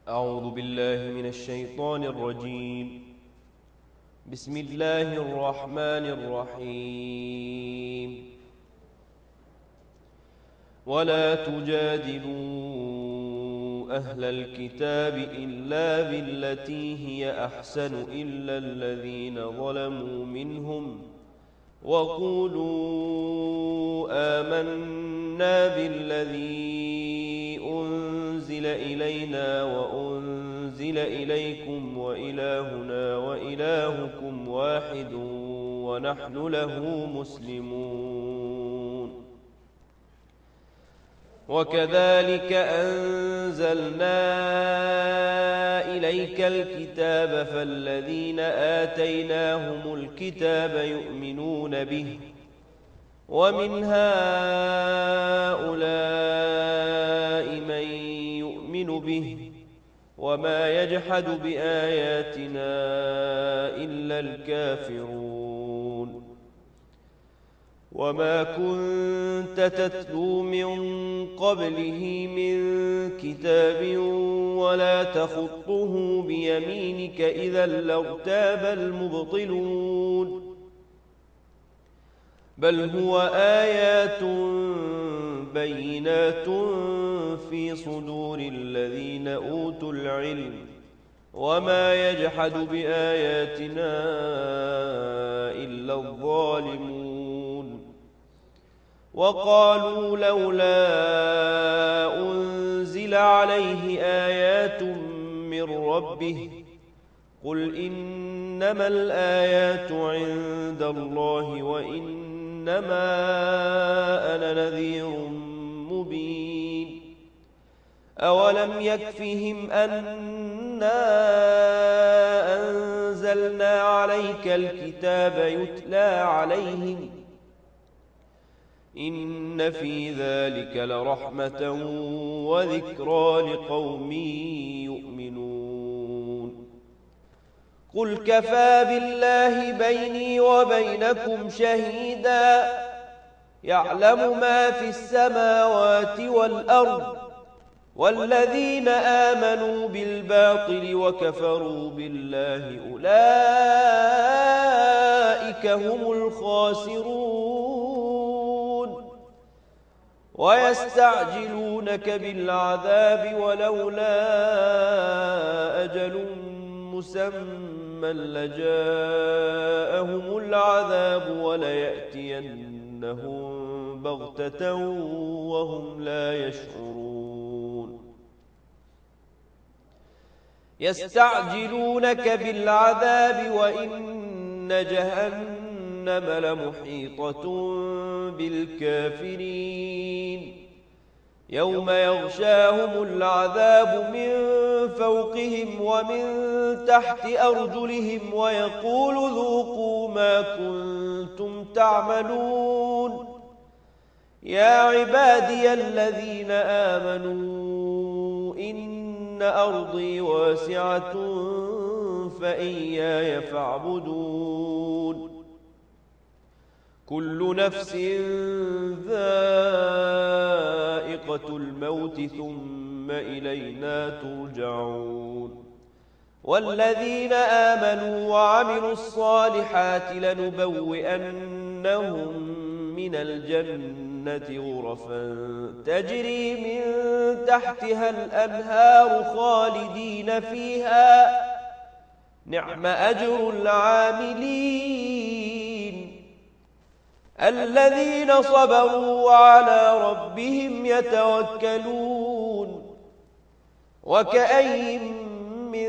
أعوذ بالله من الشيطان الرجيم. بسم الله الرحمن الرحيم. ولا تجادلوا أهل الكتاب إلا بالتي هي أحسن إلا الذين ظلموا منهم وقولوا آمنا بالذي أنزل إلينا وأنزل إليكم وإلهنا وإلهكم واحد ونحن له مسلمون. وكذلك أنزلنا إليك الكتاب فالذين آتيناهم الكتاب يؤمنون به ومن هؤلاء من يؤمن به وما يجحد بآياتنا إلا الكافرون. وما كنت تتلو من قبله من كتاب ولا تخطه بيمينك إذا لارتاب المبطلون. بل هو آيات بينات في صدور الذين أوتوا العلم وما يجحد بآياتنا إلا الظالمون. وقالوا لولا أنزل عليه آيات من ربه قل إنما الآيات عند الله وإنما أنا نذير مبين. أولم يكفهم أنا أنزلنا عليك الكتاب يتلى عليهم إن في ذلك لرحمة وذكرى لقوم يؤمنون. قل كفى بالله بيني وبينكم شهيدا يعلم ما في السماوات والأرض والذين آمنوا بالباطل وكفروا بالله أولئك هم الخاسرون. ويستعجلونك بالعذاب ولولا أجل مسمى لجاءهم العذاب وليأتينهم بغتة وهم لا يشعرون. يستعجلونك بالعذاب وإن جهنم لمحيطة بالكافرين. يوم يغشاهم العذاب من فوقهم ومن تحت أرجلهم ويقول ذوقوا ما كنتم تعملون. يا عبادي الذين آمنوا إن أرضي واسعة فإياي فاعبدون. كل نفس ذائقة الموت ثم إلينا ترجعون. والذين آمنوا وعملوا الصالحات لنبوئنهم من الجنة غرفا تجري من تحتها الأنهار خالدين فيها نعم أجر العاملين الذين صبروا وعلى ربهم يتوكلون. وكأي من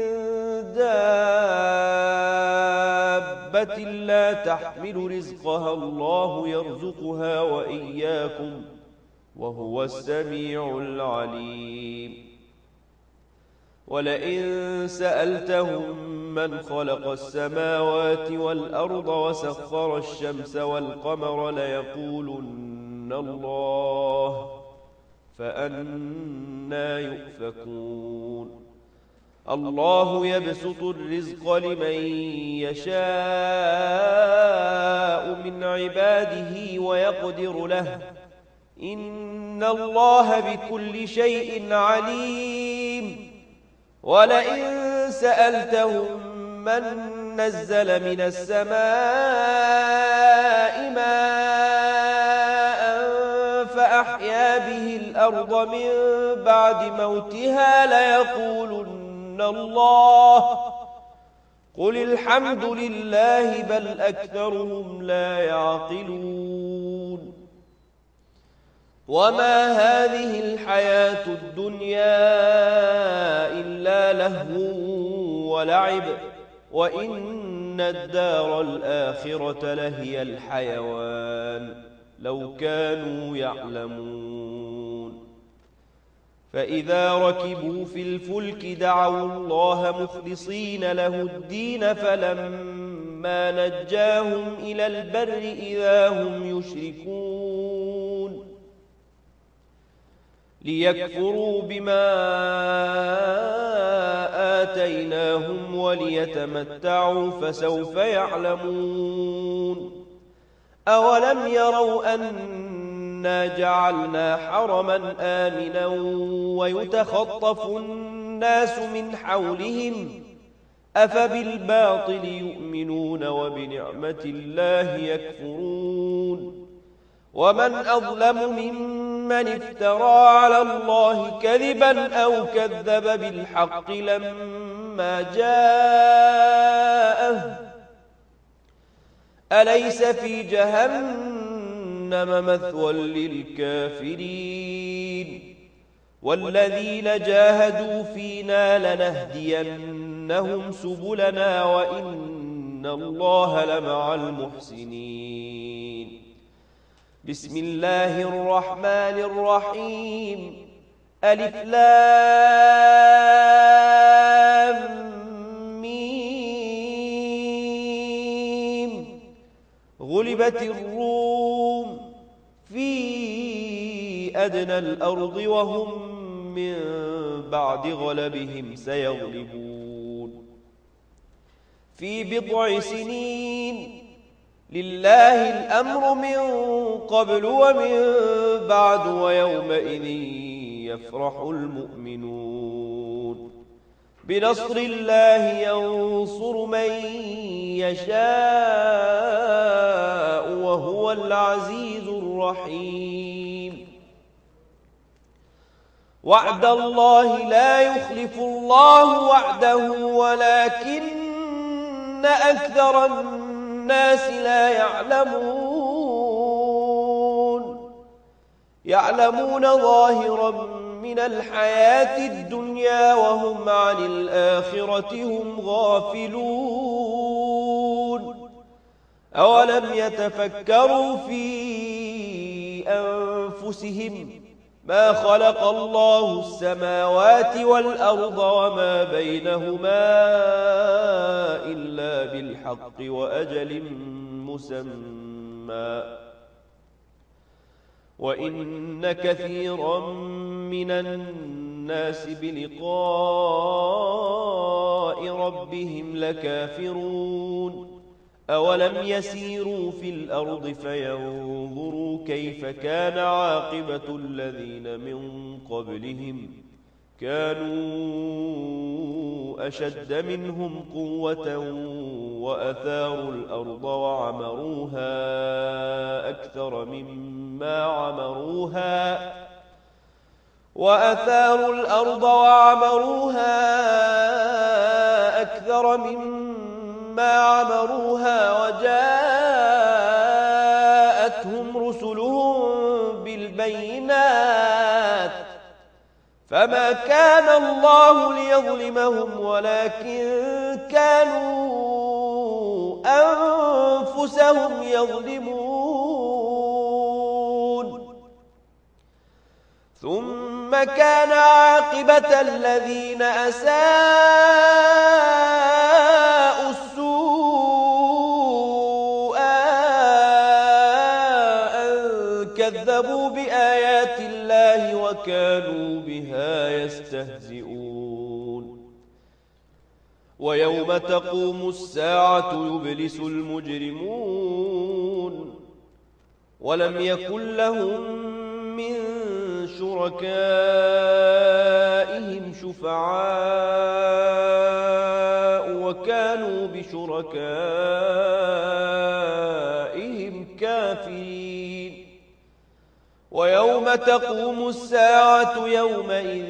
دابة لا تحمل رزقها الله يرزقها وإياكم وهو السميع العليم. ولئن سألتهم من خلق السماوات والأرض وسخر الشمس والقمر ليقولن الله فأنى يؤفكون. الله يبسط الرزق لمن يشاء من عباده ويقدر له إن الله بكل شيء عليم ولئن سألتهم من نزل من السماء ماء فأحيا به الأرض من بعد موتها ليقولن الله قل الحمد لله بل أكثرهم لا يعقلون وما هذه الحياة الدنيا إلا لهو ولعب وإن الدار الآخرة لهي الحيوان لو كانوا يعلمون فإذا ركبوا في الفلك دعوا الله مخلصين له الدين فلما نجاهم إلى البر إذا هم يشركون ليكفروا بما آتيناهم وليتمتعوا فسوف يعلمون أولم يروا أنا جعلنا حرما آمنا ويتخطف الناس من حولهم أفبالباطل يؤمنون وبنعمة الله يكفرون ومن أظلم ممن افترى على الله كذبا أو كذب بالحق لما جاءه أليس في جهنم مثوى للكافرين والذين جاهدوا فينا لنهدينهم سبلنا وإن الله لمع المحسنين بسم الله الرحمن الرحيم ألف لام ميم غلبت الروم في أدنى الأرض وهم من بعد غلبهم سيغلبون في بضع سنين لله الأمر من قبل ومن بعد ويومئذ يفرح المؤمنون بنصر الله ينصر من يشاء وهو العزيز الرحيم وعد الله لا يخلف الله وعده ولكن أكثر الناس لا يعلمون ظاهرا من الحياة الدنيا وهم عن الآخرة هم غافلون أولم يتفكروا في أنفسهم ما خلق الله السماوات والأرض وما بينهما إلا بالحق وأجل مسمى وإن كثيرا من الناس بلقاء ربهم لكافرون أولم يسيروا في الأرض فينظروا كيف كان عاقبة الذين من قبلهم كانوا أشد منهم قوة وأثاروا الأرض وعمروها أكثر مما عمروها وجاءتهم رسلهم بالبينات فما كان الله ليظلمهم ولكن كانوا أنفسهم يظلمون ثم كان عاقبة الذين أساءوا السوء أن كذبوا بآيات الله وكانوا بها يستهزئون ويوم تقوم الساعة يبلس المجرمون ولم يكن لهم من شركائهم شفعاء كانوا بشركائهم كافرين ويوم تقوم الساعة يومئذ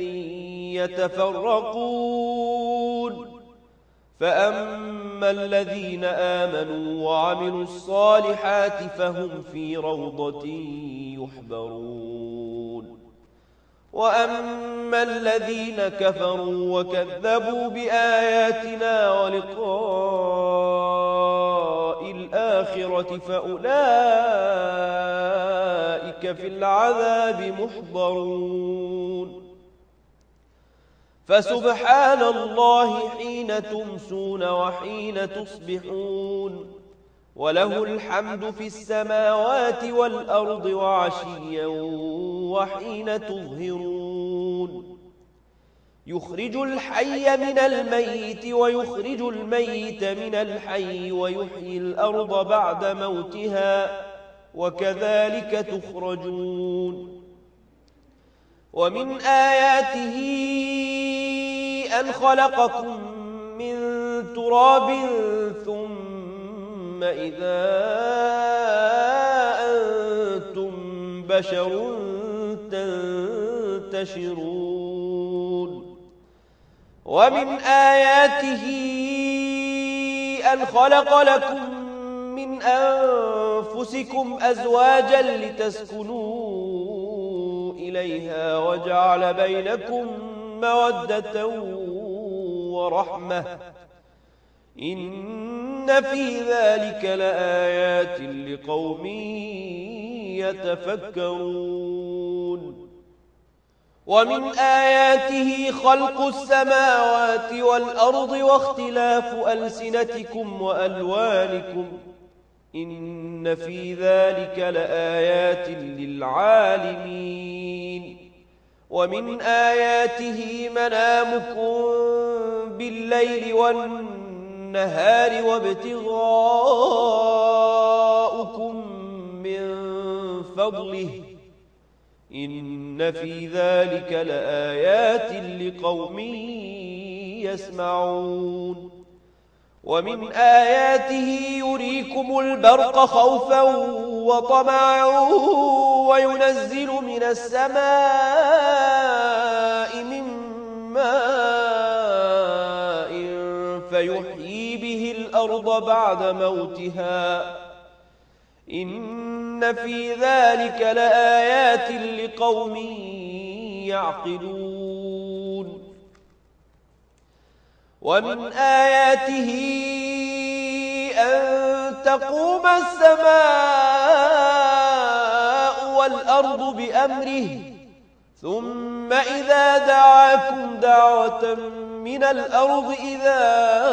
يتفرقون فأما الذين آمنوا وعملوا الصالحات فهم في روضة يحبرون وأما الذين كفروا وكذبوا بآياتنا ولقاء الآخرة فأولئك في العذاب محضرون فسبحان الله حين تمسون وحين تصبحون وله الحمد في السماوات والأرض وعشيا وحين تظهرون يخرج الحي من الميت ويخرج الميت من الحي ويحيي الأرض بعد موتها وكذلك تخرجون ومن آياته أن خلقكم من تراب ثم إذا أنتم بشر تنتشرون ومن آياته أن خلق لكم من أنفسكم أزواجا لتسكنوا إليها وجعل بينكم مودة ورحمة إن في ذلك لآيات لقوم يتفكرون ومن آياته خلق السماوات والأرض واختلاف ألسنتكم وألوانكم إن في ذلك لآيات للعالمين ومن آياته منامكم بالليل والنهار وابتغاؤكم من فضله إن في ذلك لآيات لقوم يسمعون ومن آياته يريكم البرق خوفا وطمعا وينزل من السماء من ماء فيحيي به الأرض بعد موتها إن في ذلك لآيات لقوم يعقلون ومن آياته أن تقوم السماء والأرض بأمره ثم إذا دعاكم دعوة من الأرض إذا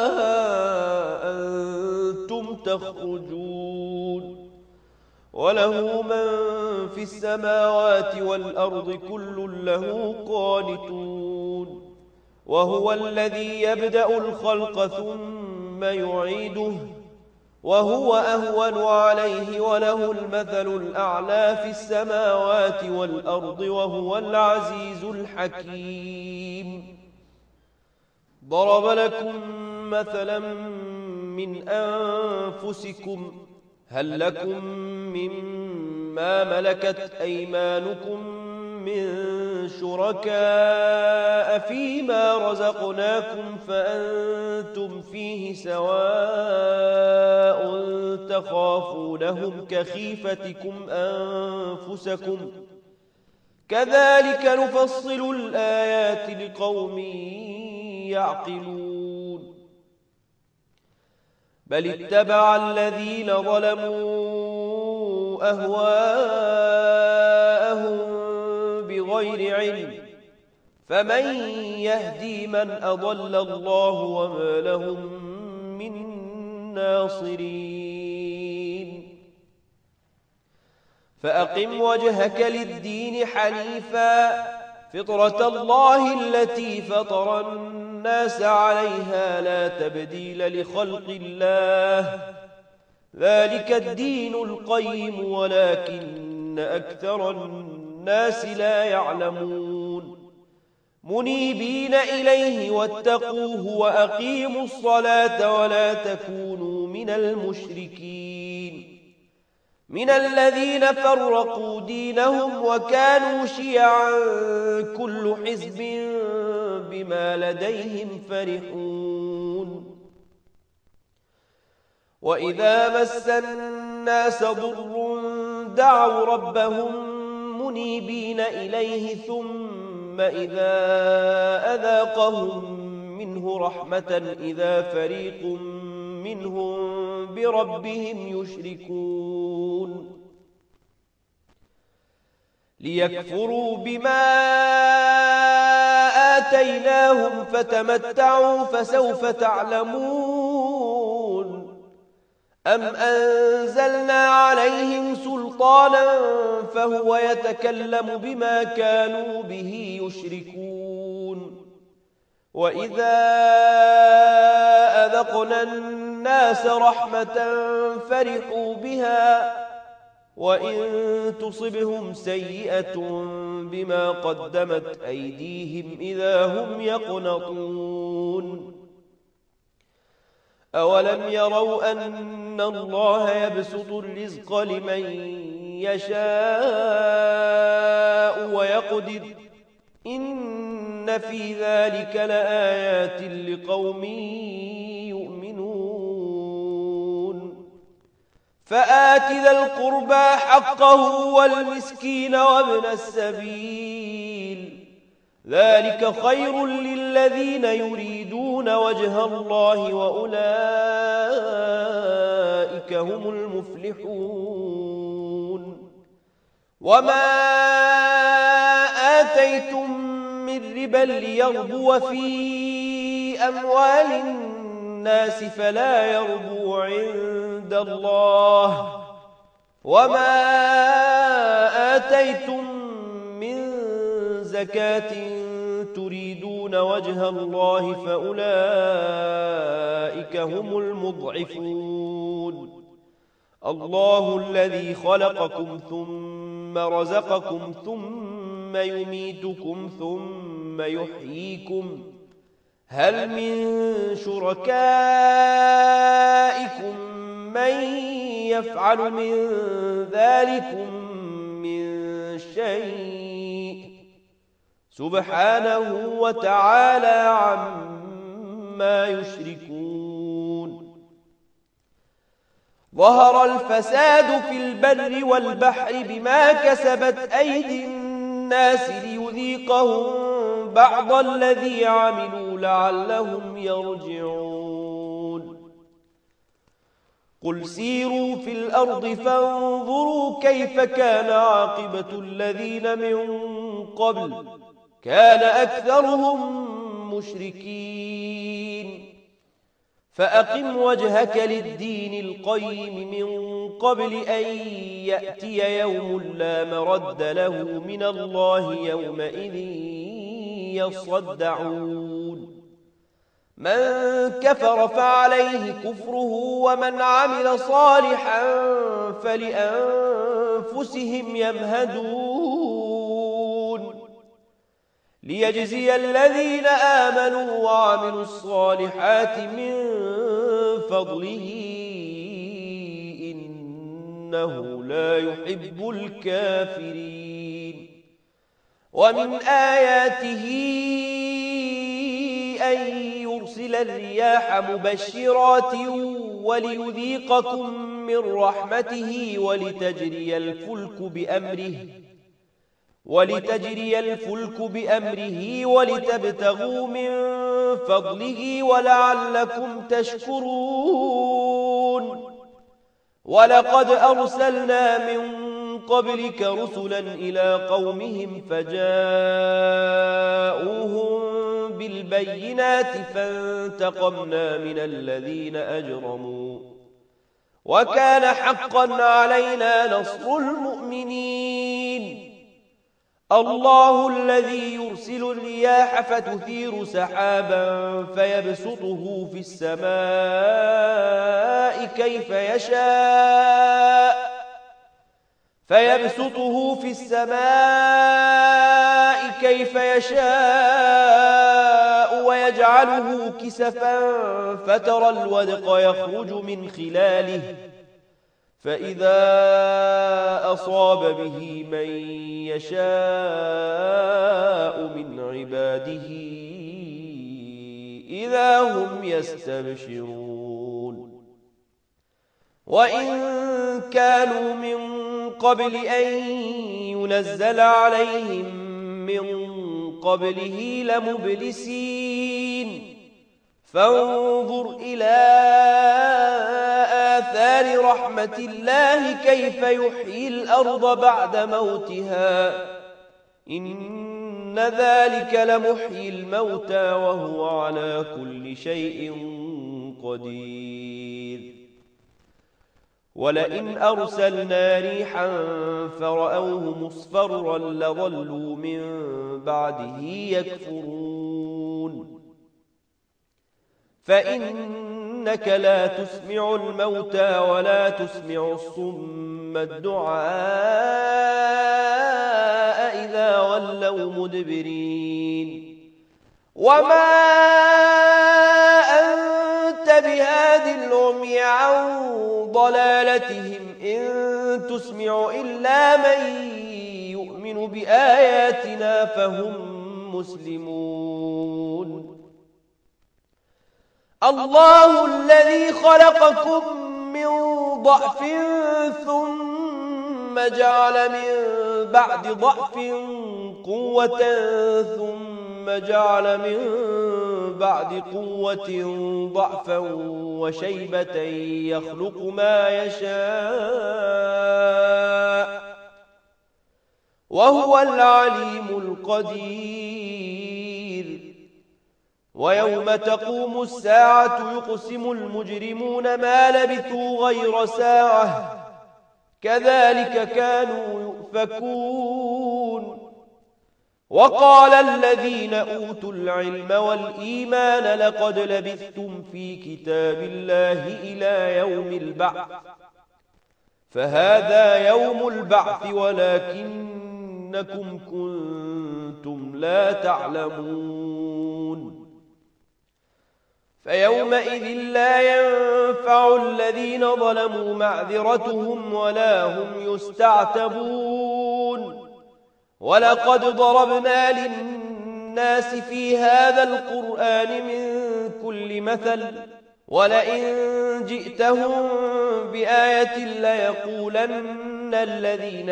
أنتم تخرجون وله من في السماوات والأرض كل له قانتون وهو الذي يبدأ الخلق ثم يعيده وهو أهون عليه وله المثل الأعلى في السماوات والأرض وهو العزيز الحكيم ضرب لكم مثلا من أنفسكم هل لكم مما ملكت أيمانكم من شركاء فيما رزقناكم فأنتم فيه سواء تخافونهم كخيفتكم أنفسكم كذلك نفصل الآيات لقوم يعقلون بل اتبع الذين ظلموا أهواءهم بغير علم فمن يهدي من أضل الله وما لهم من ناصرين فأقم وجهك للدين حنيفا فطرة الله التي فطر الناس عليها لا تبديل لخلق الله ذلك الدين القيم ولكن أكثر الناس لا يعلمون منيبين إليه واتقوه وأقيموا الصلاة ولا تكونوا من المشركين من الذين فرقوا دينهم وكانوا شيعا كل حزب بما لديهم فرحون وإذا مس الناس ضر دعوا ربهم منيبين إليه ثم إذا أذاقهم منه رحمة إذا فريق منهم بربهم يشركون ليكفروا بما آتيناهم فتمتعوا فسوف تعلمون أم أنزلنا عليهم سلطانا فهو يتكلم بما كانوا به يشركون وإذا أذقنا الناس رحمة فرحوا بها وإن تصبهم سيئة بما قدمت أيديهم إذا هم يقنطون أولم يروا أن الله يبسط الرزق لمن يشاء ويقدر إن في ذلك لآيات لقوم يؤمنون فآت ذا القربى حقه والمسكين وابن السبيل ذلك خير للذين يريدون وجه الله وأولئك هم المفلحون وما آتيتم من ربا ليربو في أموال الناس فلا يربو عند الله وما آتيتم من زكاة تريدون وجه الله فأولئك هم المضعفون الله الذي خلقكم ثم رزقكم ثم يميتكم ثم يحييكم هل من شركائكم من يفعل من ذلكم من شيء سبحانه وتعالى عما يشركون ظهر الفساد في البر والبحر بما كسبت أيدي الناس ليذيقهم بعض الذي عملوا لعلهم يرجعون قل سيروا في الأرض فانظروا كيف كان عاقبة الذين من قبل كان أكثرهم مشركين فأقم وجهك للدين القيم من قبل أن يأتي يوم لا مرد له من الله يومئذ يصدعون من كفر فعليه كفره ومن عمل صالحا فلأنفسهم يمهدون ليجزي الذين آمنوا وعملوا الصالحات من فضله إنه لا يحب الكافرين ومن آياته أن يرسل الرياح مبشرات وليذيقكم من رحمته ولتجري الفلك بأمره ولتبتغوا من فضله ولعلكم تشكرون ولقد أرسلنا من قبلك رسلا إلى قومهم فجاءوهم بالبينات فانتقمنا من الذين أجرموا وكان حقا علينا نصر المؤمنين الله الذي يرسل الرياح فتثير سحابا فيبسطه في السماء كيف يشاء فيبسطه في السماء كيف يشاء ويجعله كسفا فترى الودق يخرج من خلاله فإذا أصاب به من يشاء من عباده إذا هم يستبشرون وإن كانوا من قبل أن ينزل عليهم من قبله لمبلسين فانظر إلى آثار رحمة الله كيف يحيي الأرض بعد موتها إن ذلك لمحيي الموتى وهو على كل شيء قدير ولئن أرسلنا ريحا فرأوه مصفرا لظلوا من بعده يكفرون فإنك لا تسمع الموتى ولا تسمع الصم الدعاء إذا ولوا مدبرين وما أنت بهاد العمي عن ضلالتهم إن تسمع إلا من يؤمن بآياتنا فهم مسلمون الله الذي خلقكم من ضعف ثم جعل من بعد ضعف قوة ثم جعل من بعد قوة ضعفا وشيبة يخلق ما يشاء وهو العليم القدير ويوم تقوم الساعة يقسم المجرمون ما لبثوا غير ساعة كذلك كانوا يؤفكون وقال الذين أوتوا العلم والإيمان لقد لبثتم في كتاب الله إلى يوم البعث فهذا يوم البعث ولكنكم كنتم لا تعلمون فيومئذ لا ينفع الذين ظلموا معذرتهم ولا هم يستعتبون ولقد ضربنا للناس في هذا القرآن من كل مثل ولئن جئتهم بآية ليقولن الذين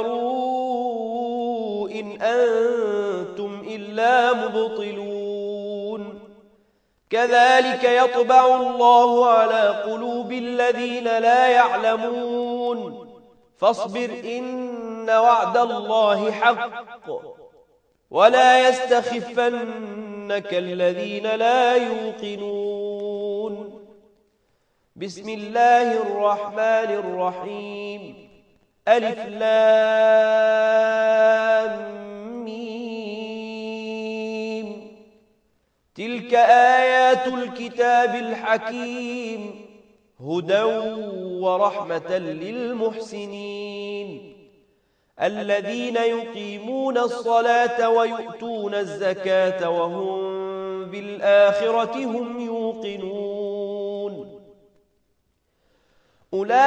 كفروا إن أنتم إلا مبطلون كذلك يطبع الله على قلوب الذين لا يعلمون فاصبر إن وعد الله حق ولا يستخفنك الذين لا يوقنون بسم الله الرحمن الرحيم ألف لام ميم تلك آيات الكتاب الحكيم هدى ورحمة للمحسنين الذين يقيمون الصلاة ويؤتون الزكاة وهم بالآخرة هم يوقنون أولئك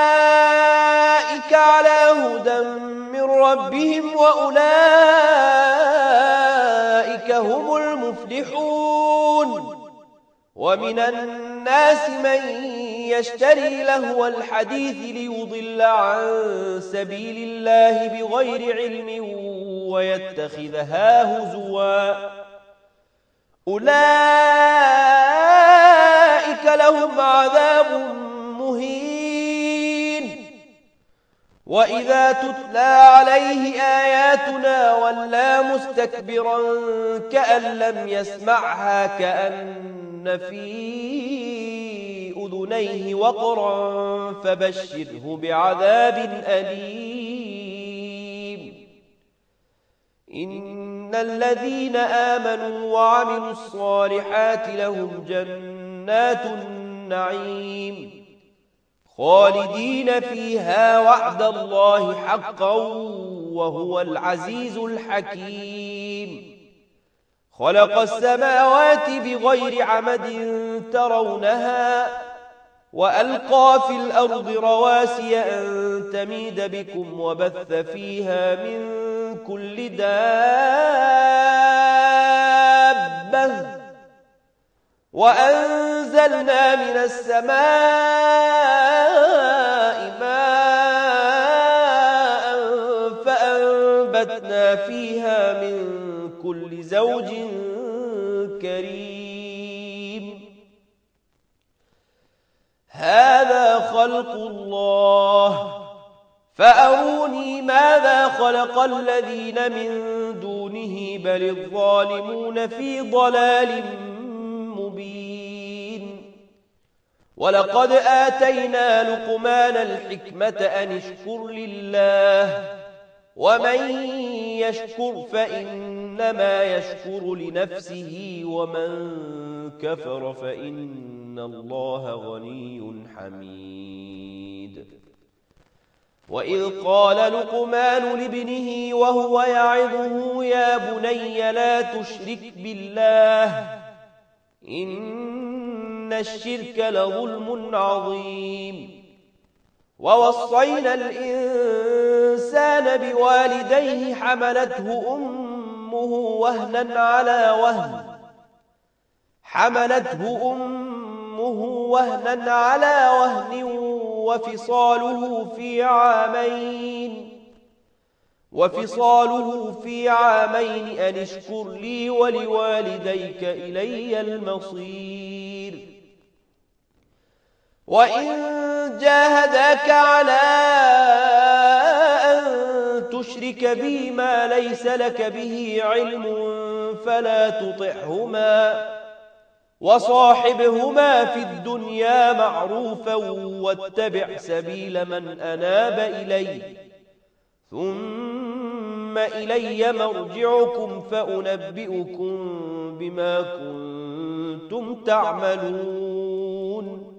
على هدى من ربهم وأولئك هم المفلحون ومن الناس من يشتري لهو الحديث ليضل عن سبيل الله بغير علم ويتخذها هزوا أولئك لهم عذاب مهين وإذا تتلى عليه آياتنا ولى مستكبرا كأن لم يسمعها كأن في أذنيه وقرا فبشره بعذاب أليم إن الذين آمنوا وعملوا الصالحات لهم جنات النعيم خالدين فيها وعد الله حقا وهو العزيز الحكيم خلق السماوات بغير عمد ترونها وألقى في الأرض رواسي أن تميد بكم وبث فيها من كل دابة وأنزلنا من السماء ماء فأنبتنا فيها من كل زوج كريم هذا خلق الله فأروني ماذا خلق الذين من دونه بل الظالمون في ضلال مبين ولقد آتينا لقمان الحكمة أن اشكر لله ومن يشكر فإنما يشكر لنفسه ومن كفر فإن الله غني حميد وإذ قال لقمان لابنه وهو يعظه يا بني لا تشرك بالله إن الشرك لظلم عظيم ووصينا الإنسان بوالديه حملته أمه وهنا على وهن وفصاله في عامين أن اشكر لي ولوالديك إلي المصير وإن جاهداك على أن تشرك بي ما ليس لك به علم فلا تطعهما وصاحبهما في الدنيا معروفا واتبع سبيل من أناب إلي ثم إلي مرجعكم فأنبئكم بما كنتم تعملون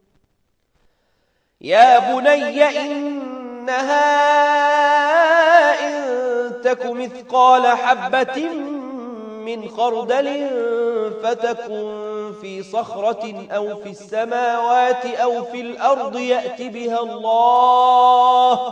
يا بني إنها إن تك مثقال حبة من خردل فتكن في صخرة أو في السماوات أو في الأرض يأت بها الله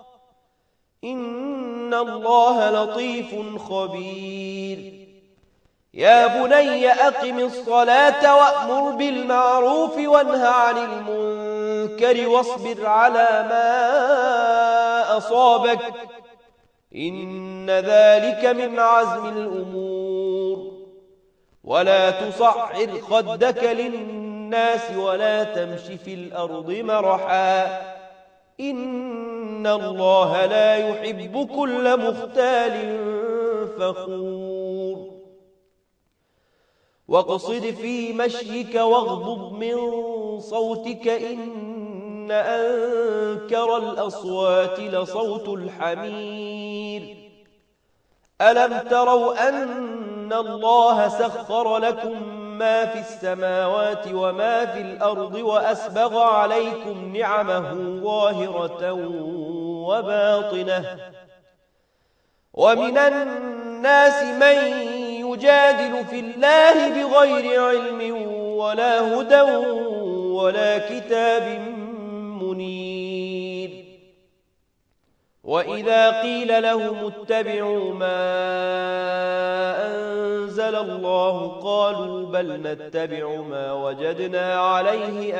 إن الله لطيف خبير يا بني أقم الصلاة وأمر بالمعروف وانه عن المنكر واصبر على ما أصابك إن ذلك من عزم الأمور ولا تصعر خدك للناس ولا تمش في الأرض مرحا إن الله لا يحب كل مختال فخور واقصد في مشيك واغضض من صوتك إن أنكر الأصوات لصوت الحمير ألم تروا أن الله سخر لكم ما في السماوات وما في الأرض وأسبغ عليكم نعمه ظاهرة وباطنة ومن الناس من يجادل في الله بغير علم ولا هدى ولا كتاب منير وإذا قيل لهم اتبعوا ما أنزل الله قالوا بل نتبع ما وجدنا عليه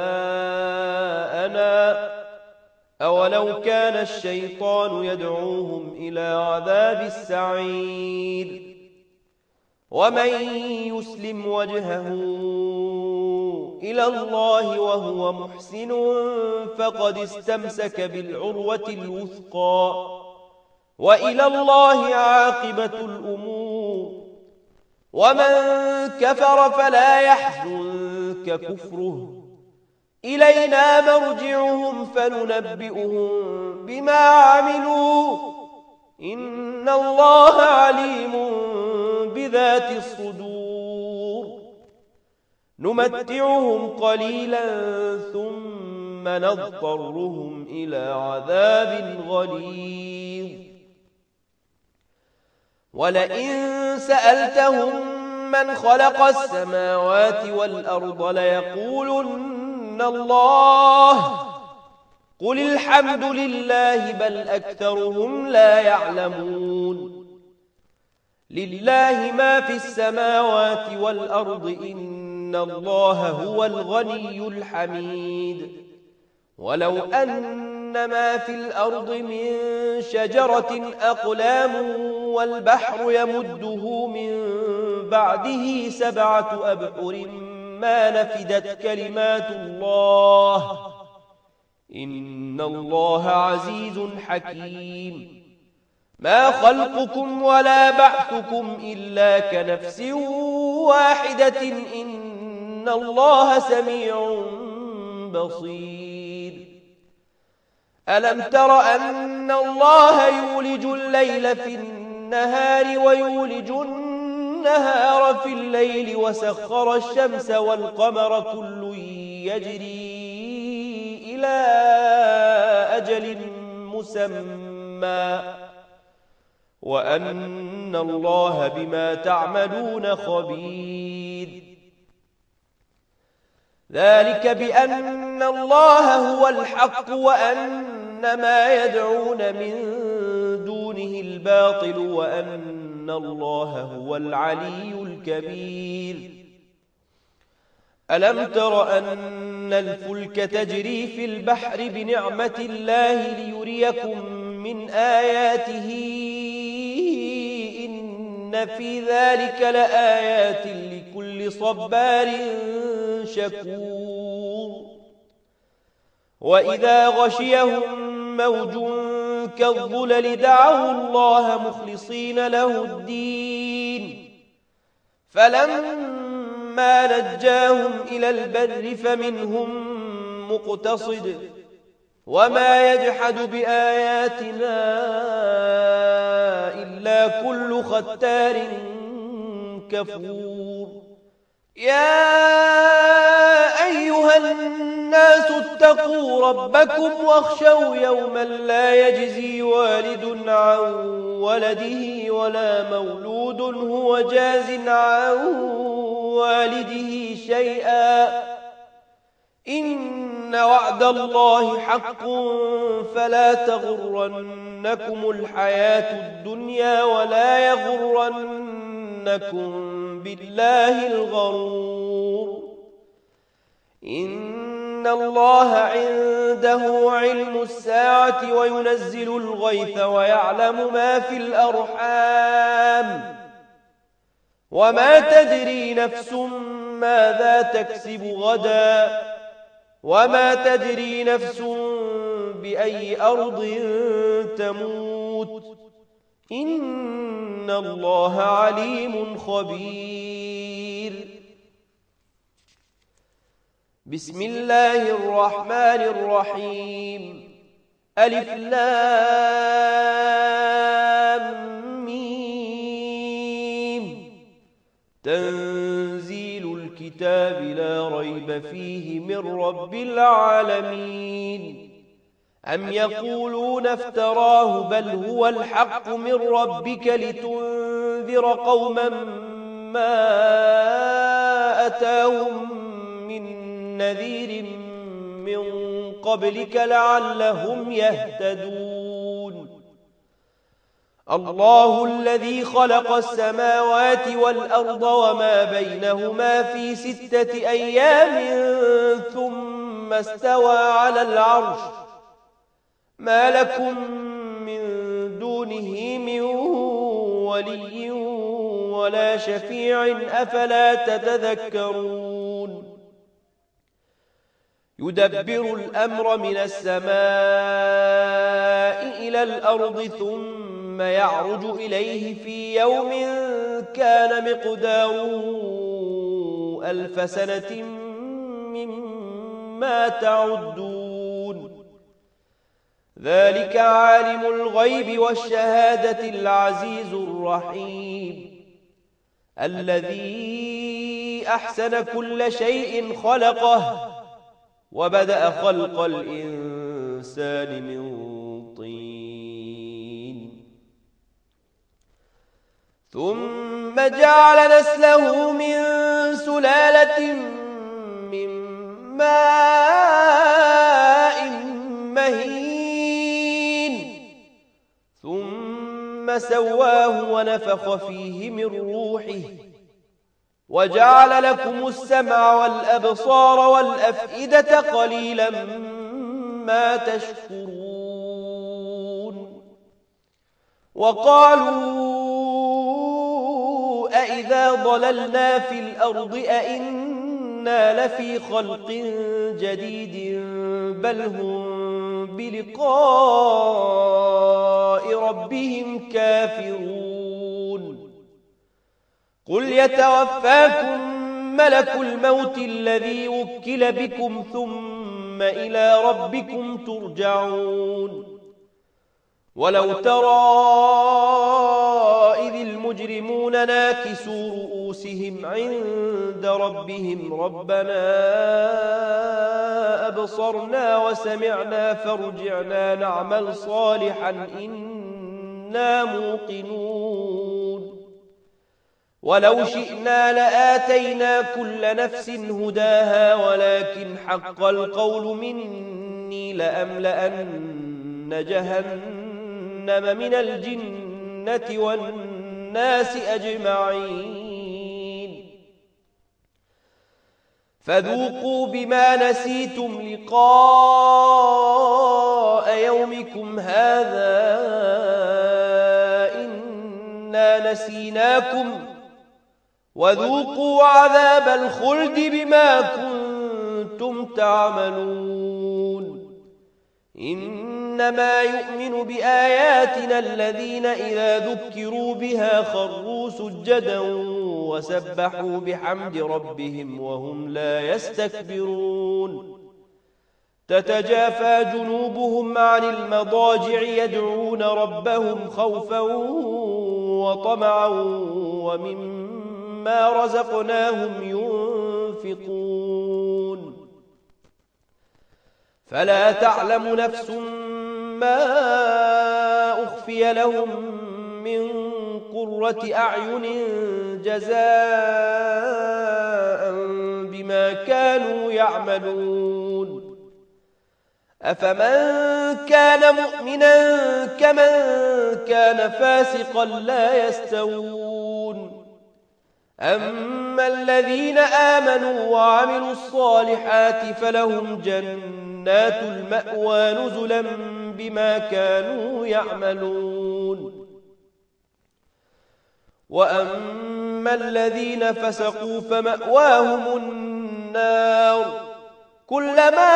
آباءنا أولو كان الشيطان يدعوهم إلى عذاب السعير ومن يسلم وجهه إلى الله وهو محسن فقد استمسك بالعروة الوثقى وإلى الله عاقبة الأمور ومن كفر فلا يحزنك كفره إلينا مرجعهم فننبئهم بما عملوا إن الله عليم بذات الصدور نمتعهم قليلا ثم ثم نضطرهم إلى عذاب غليظ ولئن سألتهم من خلق السماوات والأرض ليقولن الله قل الحمد لله بل أكثرهم لا يعلمون لله ما في السماوات والأرض إن الله هو الغني الحميد ولو أن ما في الأرض من شجرة أقلام والبحر يمده من بعده 7 أبحر ما نفدت كلمات الله إن الله عزيز حكيم ما خلقكم ولا بعثكم إلا كنفس واحدة إن الله سميع بصير ألم تر أن الله يولج الليل في النهار ويولج النهار في الليل وسخر الشمس والقمر كل يجري إلى أجل مسمى وأن الله بما تعملون خبير ذلك بأن الله هو الحق وأن ما يدعون من دونه الباطل وأن الله هو العلي الكبير ألم تر أن الفلك تجري في البحر بنعمة الله ليريكم من آياته إن في ذلك لآيات لكل صبار شكور وإذا غشيهم موج كالظلل دعوا الله مخلصين له الدين فلما نجاهم إلى البر فمنهم مقتصد وما يجحد بآياتنا إلا كل ختار كفور يا أيها الناس اتقوا ربكم واخشوا يوما لا يجزي والد عن ولده ولا مولود هو جاز عن والده شيئا إن وعد الله حق فلا تغرنكم الحياة الدنيا ولا يغرنكم بالله الغرور إن الله عنده علم الساعة وينزل الغيث ويعلم ما في الأرحام وما تدري نفس ماذا تكسب غدا وما تدري نفس بأي أرض تموت إن الله عليم خبير بسم الله الرحمن الرحيم ألف لام ميم تنزيل الكتاب لا ريب فيه من رب العالمين أم يقولون افتراه بل هو الحق من ربك لتنذر قوما ما أتاهم من نذير من قبلك لعلهم يهتدون الله الذي خلق السماوات والأرض وما بينهما في 6 أيام ثم استوى على العرش ما لكم من دونه من ولي ولا شفيع أفلا تتذكرون يدبر الأمر من السماء إلى الأرض ثم يعرج إليه في يوم كان مقداره 1000 سنة مما تعدون ذلك عالم الغيب والشهادة العزيز الرحيم الذي أحسن كل شيء خلقه وبدأ خلق الإنسان من طين ثم جعل نسله من سلالة من ماء مهين ثم سواه ونفخ فيه من روحه وجعل لكم السمع والأبصار والأفئدة قليلا ما تشكرون وقالوا أإذا ضللنا في الأرض أإنا لفي خلق جديد بل هم بلقاء ربهم كافرون قل يتوفاكم ملك الموت الذي وكل بكم ثم إلى ربكم ترجعون ولو ترى إذ المجرمون ناكسوا رؤوسهم عند ربهم ربنا أبصرنا وسمعنا فارجعنا نعمل صالحا إنا موقنون ولو شئنا لآتينا كل نفس هداها ولكن حق القول مني لأملأن جهنم من الجنة والناس أجمعين فذوقوا بما نسيتم لقاء يومكم هذا إنا نسيناكم وذوقوا عذاب الخلد بما كنتم تعملون إنما يؤمن بآياتنا الذين إذا ذكروا بها خروا سجدا وسبحوا بحمد ربهم وهم لا يستكبرون تتجافى جنوبهم عن المضاجع يدعون ربهم خوفا وطمعا ومما رزقناهم ينفقون فلا تعلم نفس ما أخفي لهم من قرة أعين جزاء بما كانوا يعملون أفمن كان مؤمنا كمن كان فاسقا لا يستوون أما الذين آمنوا وعملوا الصالحات فلهم جنات المأوى نزلا بما كانوا يعملون وأما الذين فسقوا فمأواهم النار كلما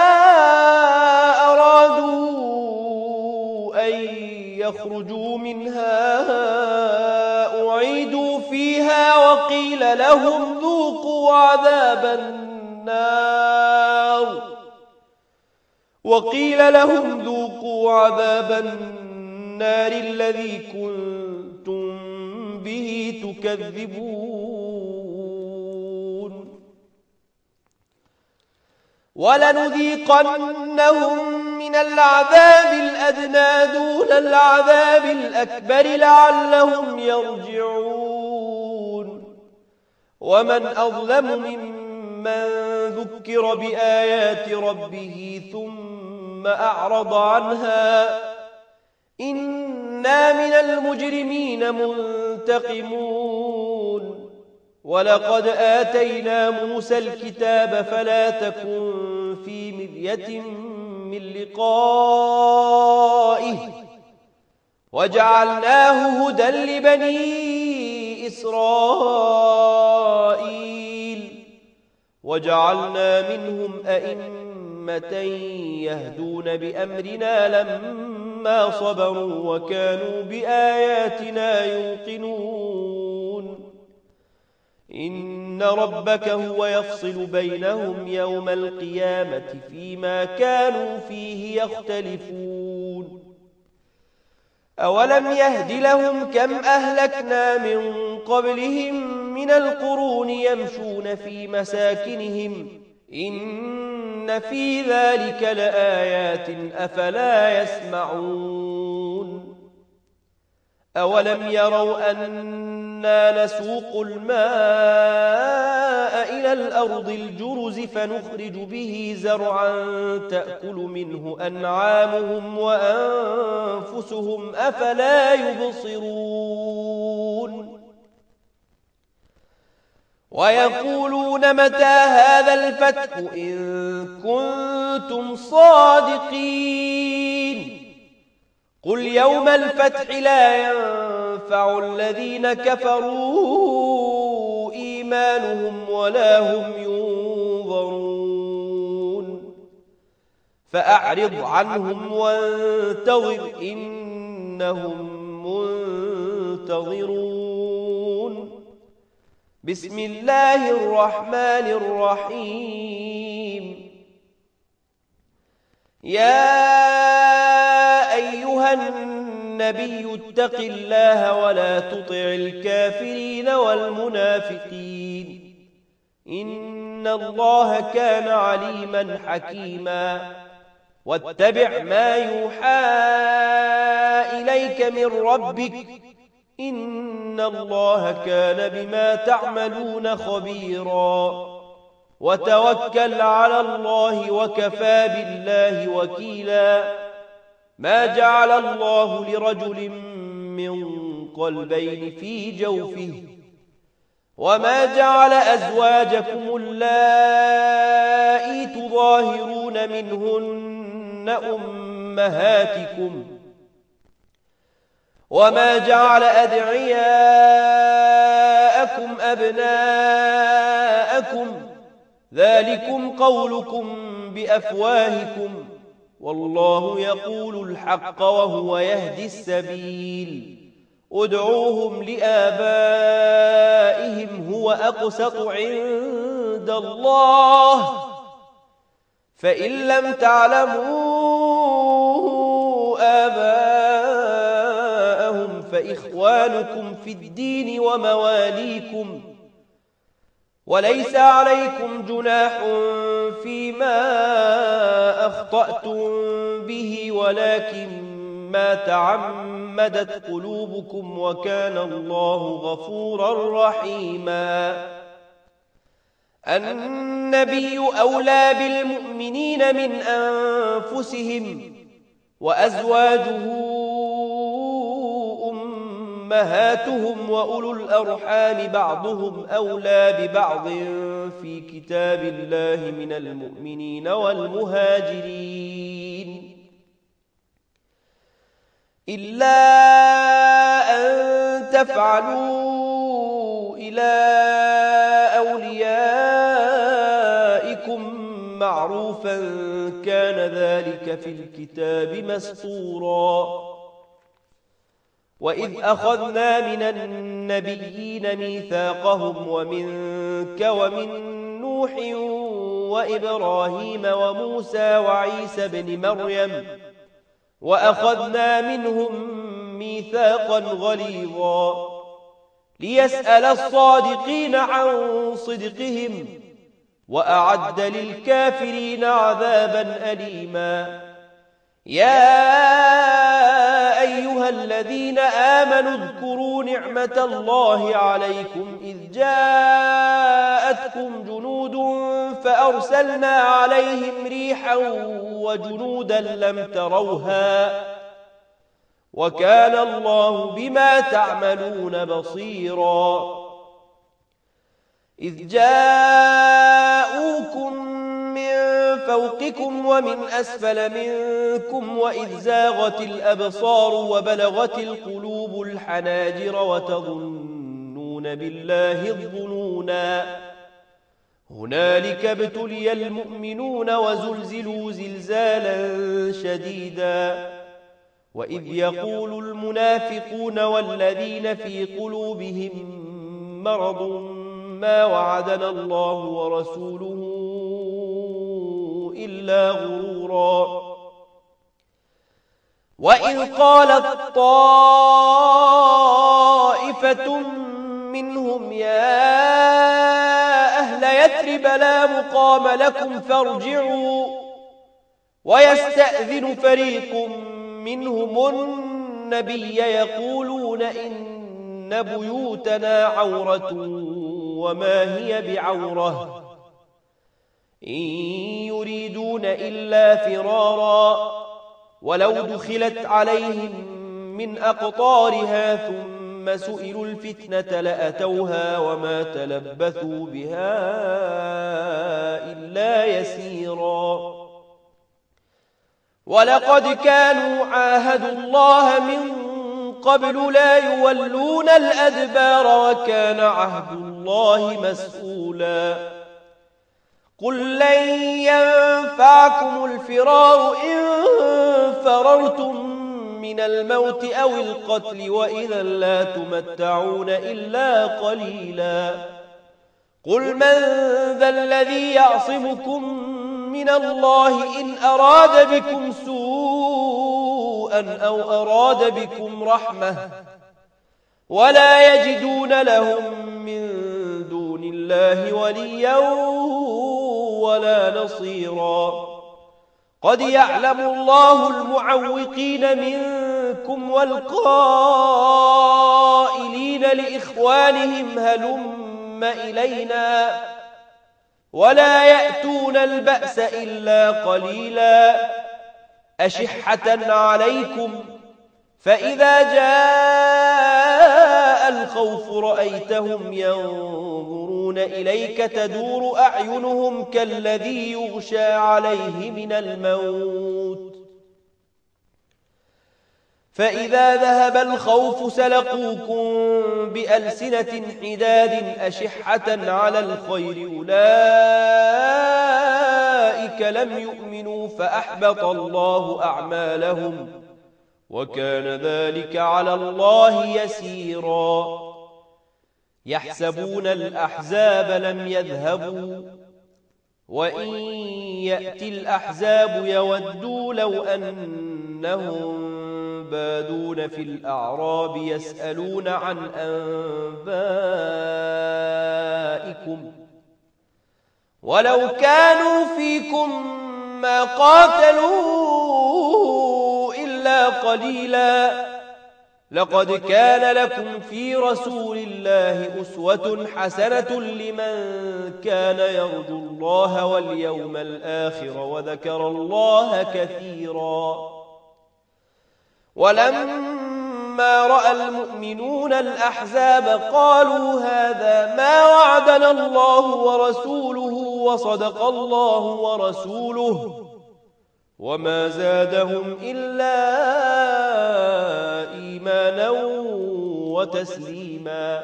أرادوا أن يخرجوا منها أعيدوا فيها وقيل لهم ذوقوا عذاب النار الذي كنتم به تكذبون ولنذيقنهم من العذاب الأدنى دون العذاب الأكبر لعلهم يرجعون ومن أظلم ممن ذكر بآيات ربه ثم أعرض عنها إنا من المجرمين منتقمون ولقد آتينا موسى الكتاب فلا تكن في مرية من لقائه وجعلناه هدى لبني إسرائيل وجعلنا منهم أئمة يهدون بأمرنا لما صبروا وكانوا بآياتنا يوقنون إن ربك هو يفصل بينهم يوم القيامة فيما كانوا فيه يختلفون أولم يهد لهم كم أهلكنا من قبلهم من القرون يمشون في مساكنهم إن في ذلك لآيات أفلا يسمعون أولم يروا أنا نسوق الماء إلى الأرض الجرز فنخرج به زرعا تأكل منه أنعامهم وأنفسهم أفلا يبصرون ويقولون متى هذا الفتح إن كنتم صادقين قل يوم الفتح لا ينفع الذين كفروا إيمانهم ولا هم ينظرون فأعرض عنهم وانتظر إنهم منتظرون بسم الله الرحمن الرحيم يا أيها النبي اتق الله ولا تطع الكافرين والمنافقين إن الله كان عليما حكيما واتبع ما يوحى إليك من ربك إن الله كان بما تعملون خبيرا وتوكل على الله وكفى بالله وكيلا ما جعل الله لرجل من قلبين في جوفه وما جعل أزواجكم اللائي تظاهرون منهن أمهاتكم وما جعل أدعياءكم أبناءكم ذلكم قولكم بأفواهكم والله يقول الحق وهو يهدي السبيل ادعوهم لآبائهم هو أقسط عند الله فإن لم تعلموا آباءهم فإخوانكم في الدين ومواليكم وليس عليكم جناح فيما أخطأتم به ولكن ما تعمدت قلوبكم وكان الله غفورا رحيما النبي أولى بالمؤمنين من أنفسهم وأزواجه أمهاتهم وأولو الأرحام بعضهم أولى ببعض في كتاب الله من المؤمنين والمهاجرين إلا أن تفعلوا إلى أوليائكم معروفا كان ذلك في الكتاب مسطورا وإذ أخذنا من النبيين ميثاقهم ومنك ومن نوح وإبراهيم وموسى وعيسى بن مريم وأخذنا منهم ميثاقا غليظا ليسأل الصادقين عن صدقهم وأعد للكافرين عذابا أليما يا أيها الذين آمنوا اذكروا نعمة الله عليكم إذ جاءتكم جنود فأرسلنا عليهم ريحا وجنودا لم تروها وكان الله بما تعملون بصيرا إذ جاءوكم من فوقكم ومن أسفل منكم وإذ زاغت الأبصار وبلغت القلوب الحناجر وتظنون بالله الظنونا هنالك ابتلي المؤمنون وزلزلوا زلزالا شديدا وإذ يقول المنافقون والذين في قلوبهم مرض ما وعدنا الله ورسوله إلا غرورا وإذ قالت طائفة منهم يا أهل يثرب لا مقام لكم فارجعوا. ويستأذن فريق منهم النبي يقولون إن بيوتنا عورة وما هي بعورة إن يريدون إلا فرارا ولو دخلت عليهم من أقطارها ثم سئلوا الفتنة لأتوها وما تلبثوا بها إلا يسيرا. ولقد كانوا عاهدوا الله من قبل لا يولون الأدبار وكان عهد الله مسؤولا. قل لن ينفعكم الفرار إن فررتم من الموت أو القتل وإذا لا تمتعون إلا قليلا. قل من ذا الذي يعصمكم من الله إن أراد بكم سوءا أو أراد بكم رحمة ولا يجدون لهم من دون الله وليا ولا نصيرا. قد يعلم الله المعوقين منكم والقائلين لإخوانهم هلم إلينا ولا يأتون البأس إلا قليلا أشحة عليكم فإذا جاء الخوف رأيتهم ينظرون إليك تدور أعينهم كالذي يغشى عليه من الموت فإذا ذهب الخوف سلقوكم بألسنة حداد أشحة على الخير أولئك لم يؤمنوا فأحبط الله أعمالهم وكان ذلك على الله يسيرا. يحسبون الأحزاب لم يذهبوا وإن يأتي الأحزاب يودوا لو أنهم بادون في الأعراب يسألون عن أنبائكم ولو كانوا فيكم ما قاتلوا إلا قليلا. لقد كان لكم في رسول الله أسوة حسنة لمن كان يرجو الله واليوم الآخر وذكر الله كثيرا. ولما رأى المؤمنون الأحزاب قالوا هذا ما وعدنا الله ورسوله وصدق الله ورسوله وما زادهم إلا إيمانا وتسليما.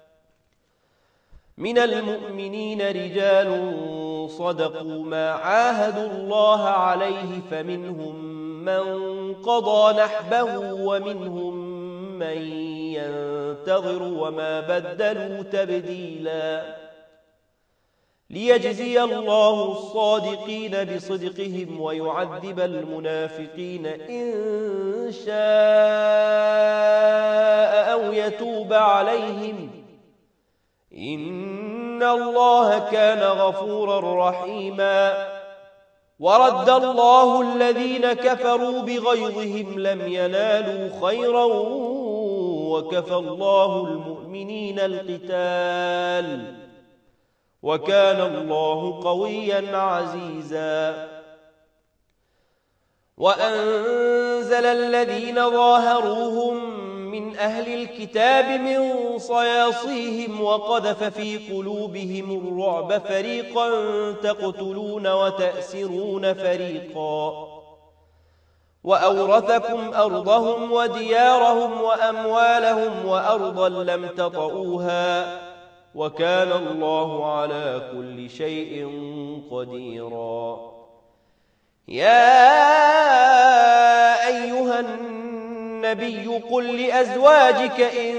من المؤمنين رجال صدقوا ما عاهدوا الله عليه فمنهم من قضى نحبه ومنهم من ينتظر وما بدلوا تبديلا. ليجزي الله الصادقين بصدقهم ويعذب المنافقين إن شاء أو يتوب عليهم إن الله كان غفورا رحيما. ورد الله الذين كفروا بغيظهم لم ينالوا خيرا وكفى الله المؤمنين القتال وكان الله قويا عزيزا. وأنزل الذين ظاهروهم من أهل الكتاب من صياصيهم وقذف في قلوبهم الرعب فريقا تقتلون وتأسرون فريقا وأورثكم أرضهم وديارهم وأموالهم وأرضا لم تطئوها وكان الله على كل شيء قديرا. يا أيها النبي قل لأزواجك إن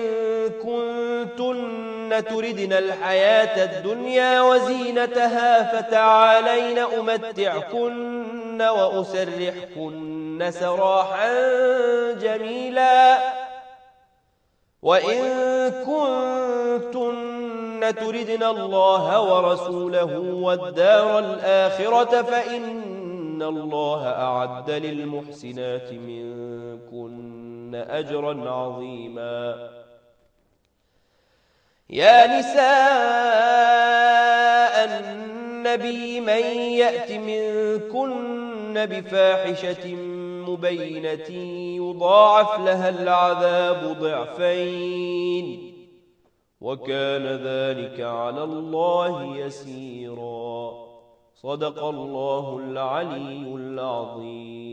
كنتن تردن الحياة الدنيا وزينتها فتعالين أمتعكن وأسرحكن سراحا جميلا. وإن كنتن كن تردن الله ورسوله والدار الآخرة فإن الله أعد للمحسنات منكن أجرا عظيما. يا نساء النبي من يأت منكن بفاحشة مبينة يضاعف لها العذاب ضعفين وكان ذلك على الله يسيرا. صدق الله العلي العظيم.